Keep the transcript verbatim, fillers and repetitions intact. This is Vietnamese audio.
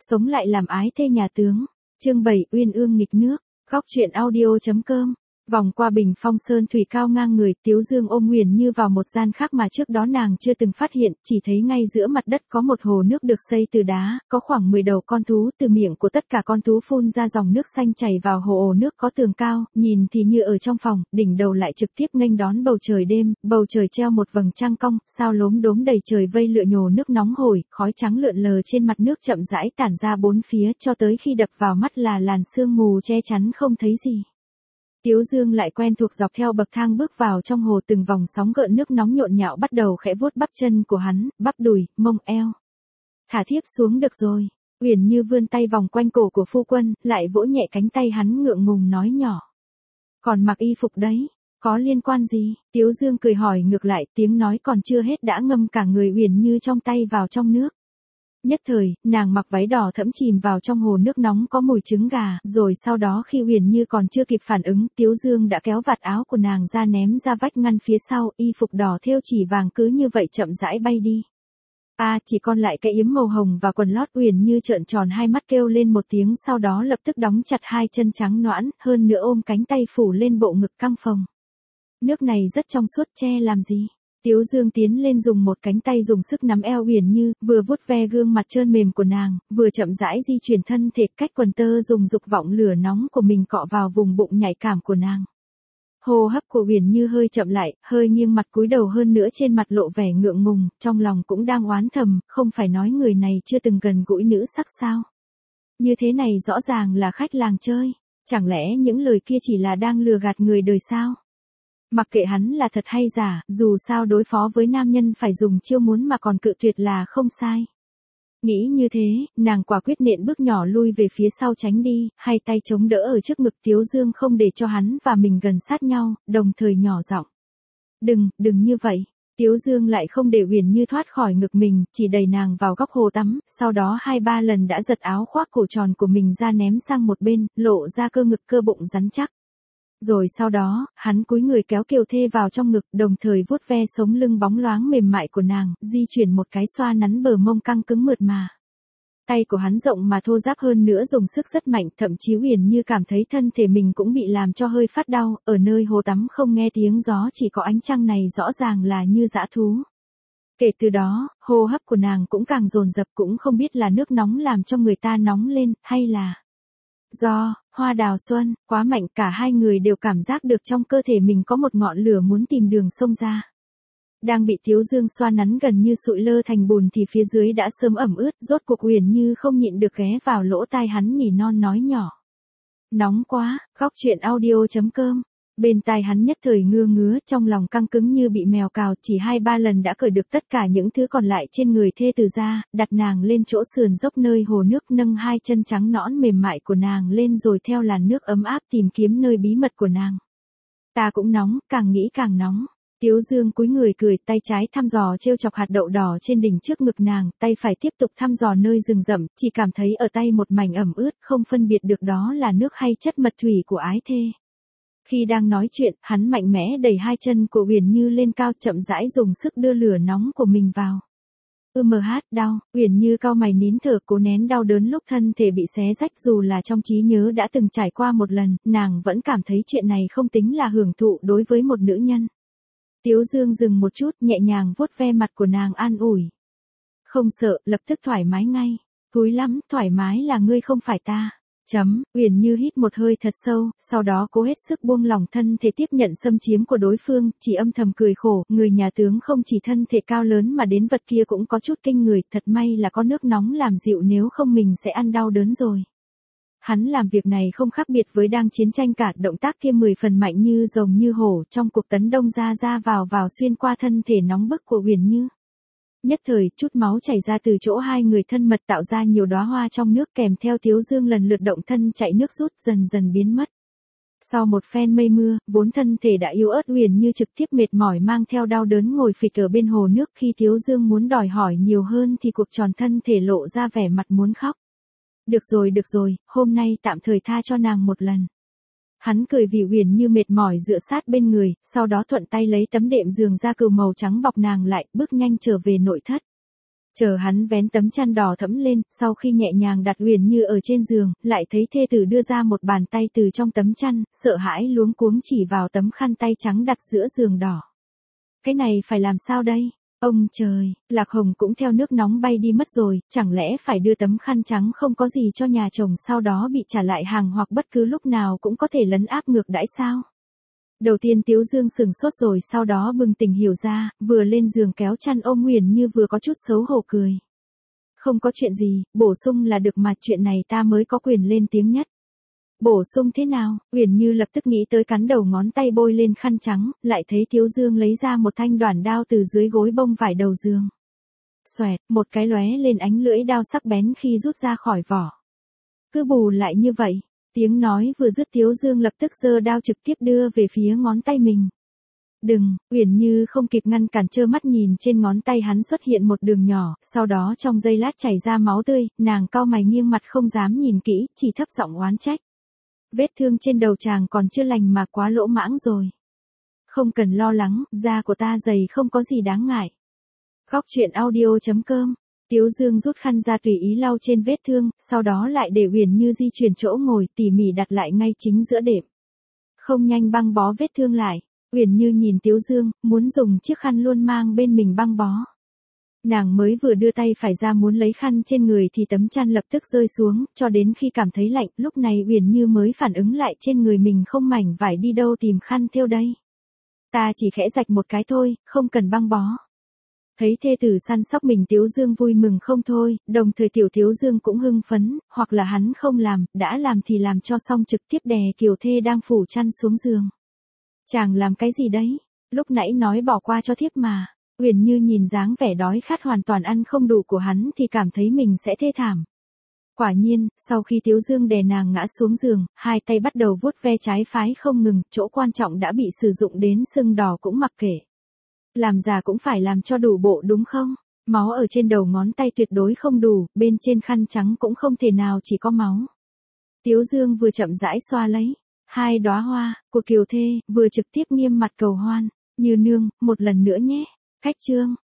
Sống lại làm ái thê nhà tướng. Chương bảy, uyên ương nghịch nước. Góc truyện audio.com. Vòng qua bình phong sơn thủy cao ngang người, Tiếu Dương ôm Huyền Như vào một gian khác mà trước đó nàng chưa từng phát hiện, chỉ thấy ngay giữa mặt đất có một hồ nước được xây từ đá, có khoảng mười đầu con thú, từ miệng của tất cả con thú phun ra dòng nước xanh chảy vào hồ nước có tường cao, nhìn thì như ở trong phòng, đỉnh đầu lại trực tiếp nghênh đón bầu trời đêm, bầu trời treo một vầng trăng cong, sao lốm đốm đầy trời vây lựa nhồ nước nóng hổi, khói trắng lượn lờ trên mặt nước chậm rãi tản ra bốn phía cho tới khi đập vào mắt là làn sương mù che chắn không thấy gì. Tiếu Dương lại quen thuộc dọc theo bậc thang bước vào trong hồ, từng vòng sóng gợn nước nóng nhộn nhạo bắt đầu khẽ vuốt bắp chân của hắn, bắp đùi, mông eo. Thả thiếp xuống được rồi. Uyển Như vươn tay vòng quanh cổ của phu quân, lại vỗ nhẹ cánh tay hắn ngượng ngùng nói nhỏ. Còn mặc y phục đấy, có liên quan gì? Tiếu Dương cười hỏi ngược lại, tiếng nói còn chưa hết đã ngâm cả người Uyển Như trong tay vào trong nước. Nhất thời, nàng mặc váy đỏ thẫm chìm vào trong hồ nước nóng có mùi trứng gà, rồi sau đó khi Huyền Như còn chưa kịp phản ứng, Tiếu Dương đã kéo vạt áo của nàng ra ném ra vách ngăn phía sau, y phục đỏ thêu chỉ vàng cứ như vậy chậm rãi bay đi. A, à, chỉ còn lại cái yếm màu hồng và quần lót. Huyền Như trợn tròn hai mắt kêu lên một tiếng, sau đó lập tức đóng chặt hai chân trắng nõn, hơn nữa ôm cánh tay phủ lên bộ ngực căng phồng. Nước này rất trong suốt, che làm gì? Tiếu Dương tiến lên dùng một cánh tay dùng sức nắm eo Huyền Như, vừa vuốt ve gương mặt trơn mềm của nàng, vừa chậm rãi di chuyển thân thể cách quần tơ dùng dục vọng lửa nóng của mình cọ vào vùng bụng nhạy cảm của nàng. Hô hấp của Huyền Như hơi chậm lại, hơi nghiêng mặt cúi đầu hơn nữa, trên mặt lộ vẻ ngượng ngùng, trong lòng cũng đang oán thầm, không phải nói người này chưa từng gần gũi nữ sắc sao? Như thế này rõ ràng là khách làng chơi, chẳng lẽ những lời kia chỉ là đang lừa gạt người đời sao? Mặc kệ hắn là thật hay giả, dù sao đối phó với nam nhân phải dùng chiêu muốn mà còn cự tuyệt là không sai. Nghĩ như thế, nàng quả quyết nện bước nhỏ lui về phía sau tránh đi, hai tay chống đỡ ở trước ngực Tiếu Dương không để cho hắn và mình gần sát nhau, đồng thời nhỏ giọng. Đừng, đừng như vậy. Tiếu Dương lại không để Huyền Như thoát khỏi ngực mình, chỉ đẩy nàng vào góc hồ tắm, sau đó hai ba lần đã giật áo khoác cổ tròn của mình ra ném sang một bên, lộ ra cơ ngực cơ bụng rắn chắc. Rồi sau đó, hắn cúi người kéo Kiều Thê vào trong ngực, đồng thời vuốt ve sống lưng bóng loáng mềm mại của nàng, di chuyển một cái xoa nắn bờ mông căng cứng mượt mà. Tay của hắn rộng mà thô ráp hơn nữa, dùng sức rất mạnh, thậm chí Huyền Như cảm thấy thân thể mình cũng bị làm cho hơi phát đau, ở nơi hồ tắm không nghe tiếng gió chỉ có ánh trăng này rõ ràng là như dã thú. Kể từ đó, hô hấp của nàng cũng càng dồn dập, cũng không biết là nước nóng làm cho người ta nóng lên, hay là do hoa đào xuân quá mạnh, cả hai người đều cảm giác được trong cơ thể mình có một ngọn lửa muốn tìm đường xông ra. Đang bị Tiếu Dương xoa nắn gần như sụi lơ thành bùn thì phía dưới đã sớm ẩm ướt, rốt cuộc Huyền Như không nhịn được ghé vào lỗ tai hắn nỉ non nói nhỏ. Nóng quá. Góc truyện audio.com. Bên tai hắn nhất thời ngưa ngứa, trong lòng căng cứng như bị mèo cào, chỉ hai ba lần đã cởi được tất cả những thứ còn lại trên người thê từ ra, đặt nàng lên chỗ sườn dốc nơi hồ nước, nâng hai chân trắng nõn mềm mại của nàng lên rồi theo làn nước ấm áp tìm kiếm nơi bí mật của nàng. Ta cũng nóng, càng nghĩ càng nóng. Tiếu Dương cúi người cười, tay trái thăm dò trêu chọc hạt đậu đỏ trên đỉnh trước ngực nàng, tay phải tiếp tục thăm dò nơi rừng rậm, chỉ cảm thấy ở tay một mảnh ẩm ướt, không phân biệt được đó là nước hay chất mật thủy của ái thê. Khi đang nói chuyện, hắn mạnh mẽ đẩy hai chân của Huyền Như lên cao, chậm rãi dùng sức đưa lửa nóng của mình vào. Ưm hát, đau. Huyền Như cau mày nín thở, cố nén đau đớn lúc thân thể bị xé rách, dù là trong trí nhớ đã từng trải qua một lần, nàng vẫn cảm thấy chuyện này không tính là hưởng thụ đối với một nữ nhân. Tiếu Dương dừng một chút, nhẹ nhàng vuốt ve mặt của nàng an ủi. Không sợ, lập tức thoải mái ngay. Thúi lắm, thoải mái là ngươi không phải ta. Chấm. Huyền Như hít một hơi thật sâu, sau đó cố hết sức buông lỏng thân thể tiếp nhận xâm chiếm của đối phương, chỉ âm thầm cười khổ, người nhà tướng không chỉ thân thể cao lớn mà đến vật kia cũng có chút kinh người, thật may là có nước nóng làm dịu, nếu không mình sẽ ăn đau đớn rồi. Hắn làm việc này không khác biệt với đang chiến tranh cả, động tác kia mười phần mạnh như rồng như hổ, trong cuộc tấn đông ra ra vào vào xuyên qua thân thể nóng bức của Huyền Như. Nhất thời, chút máu chảy ra từ chỗ hai người thân mật, tạo ra nhiều đóa hoa trong nước, kèm theo Tiếu Dương lần lượt động thân chạy nước rút, dần dần biến mất. Sau một phen mây mưa, vốn thân thể đã yếu ớt Huyền Như trực tiếp mệt mỏi mang theo đau đớn ngồi phịch ở bên hồ nước, khi Tiếu Dương muốn đòi hỏi nhiều hơn thì cuộc tròn thân thể lộ ra vẻ mặt muốn khóc. Được rồi được rồi, hôm nay tạm thời tha cho nàng một lần. Hắn cười vì Huyền Như mệt mỏi dựa sát bên người, sau đó thuận tay lấy tấm đệm giường da cừu màu trắng bọc nàng lại, bước nhanh trở về nội thất. Chờ hắn vén tấm chăn đỏ thẫm lên, sau khi nhẹ nhàng đặt Uyển Như ở trên giường, lại thấy thê tử đưa ra một bàn tay từ trong tấm chăn, sợ hãi luống cuống chỉ vào tấm khăn tay trắng đặt giữa giường đỏ. Cái này phải làm sao đây? Ông trời, Lạc Hồng cũng theo nước nóng bay đi mất rồi, chẳng lẽ phải đưa tấm khăn trắng không có gì cho nhà chồng sau đó bị trả lại hàng hoặc bất cứ lúc nào cũng có thể lấn áp ngược đãi sao? Đầu tiên Tiếu Dương sừng sốt rồi sau đó bừng tỉnh hiểu ra, vừa lên giường kéo chăn ôm Uyển Như vừa có chút xấu hổ cười. Không có chuyện gì, bổ sung là được mà, chuyện này ta mới có quyền lên tiếng nhất. Bổ sung thế nào? Uyển Như lập tức nghĩ tới cắn đầu ngón tay bôi lên khăn trắng, lại thấy Tiếu Dương lấy ra một thanh đoản đao từ dưới gối bông vải đầu giường. Xoẹt, một cái lóe lên ánh lưỡi đao sắc bén khi rút ra khỏi vỏ. Cứ bù lại như vậy, tiếng nói vừa dứt Tiếu Dương lập tức giơ đao trực tiếp đưa về phía ngón tay mình. Đừng, Uyển Như không kịp ngăn cản trơ mắt nhìn trên ngón tay hắn xuất hiện một đường nhỏ, sau đó trong giây lát chảy ra máu tươi, nàng cau mày nghiêng mặt không dám nhìn kỹ, chỉ thấp giọng oán trách. Vết thương trên đầu chàng còn chưa lành mà quá lỗ mãng rồi. Không cần lo lắng, da của ta dày không có gì đáng ngại. Góc truyện audio chấm com. Tiếu Dương rút khăn ra tùy ý lau trên vết thương, sau đó lại để Uyển Như di chuyển chỗ ngồi tỉ mỉ đặt lại ngay chính giữa đệm. Không nhanh băng bó vết thương lại, Uyển Như nhìn Tiếu Dương, muốn dùng chiếc khăn luôn mang bên mình băng bó. Nàng mới vừa đưa tay phải ra muốn lấy khăn trên người thì tấm chăn lập tức rơi xuống, cho đến khi cảm thấy lạnh, lúc này Uyển Như mới phản ứng lại trên người mình không mảnh vải đi đâu tìm khăn thêu đây. Ta chỉ khẽ rạch một cái thôi, không cần băng bó. Thấy thê tử săn sóc mình Tiếu Dương vui mừng không thôi, đồng thời tiểu Tiếu Dương cũng hưng phấn, hoặc là hắn không làm, đã làm thì làm cho xong trực tiếp đè Kiều Thê đang phủ chăn xuống giường. Chàng làm cái gì đấy? Lúc nãy nói bỏ qua cho thiếp mà. Uyển Như nhìn dáng vẻ đói khát hoàn toàn ăn không đủ của hắn thì cảm thấy mình sẽ thê thảm. Quả nhiên, sau khi Tiếu Dương đè nàng ngã xuống giường, hai tay bắt đầu vuốt ve trái phái không ngừng, chỗ quan trọng đã bị sử dụng đến sưng đỏ cũng mặc kệ. Làm già cũng phải làm cho đủ bộ đúng không? Máu ở trên đầu ngón tay tuyệt đối không đủ, bên trên khăn trắng cũng không thể nào chỉ có máu. Tiếu Dương vừa chậm rãi xoa lấy hai đóa hoa của Kiều Thê, vừa trực tiếp nghiêm mặt cầu hoan, Như nương, một lần nữa nhé. Khách chương